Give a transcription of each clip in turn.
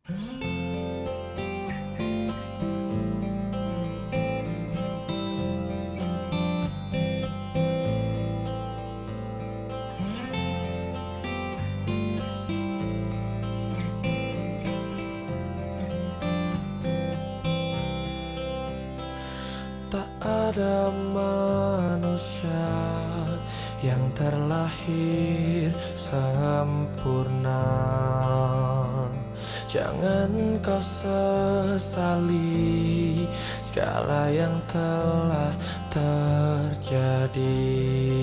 Tak ada manusia yang terlahir sempurna. Jangan kau sesali segala yang telah terjadi.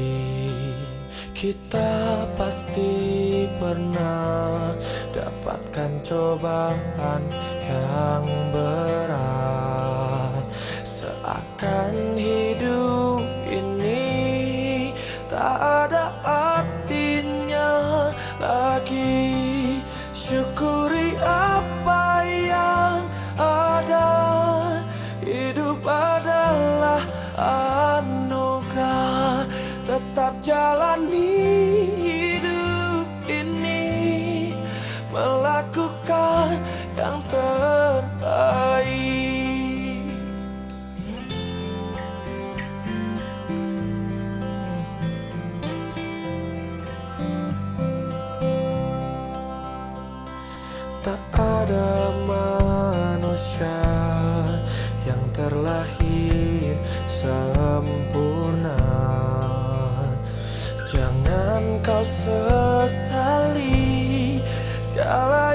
Kita pasti pernah dapatkan cobaan yang berat. Seakan hidup ini tak ada artinya lagi. Syukuri apa yang ada. Hidup adalah anugerah. Tetap jalani hidup ini, melakukan yang terbaik. Tak ada manusia yang terlahir sempurna. Jangan kau sesali segala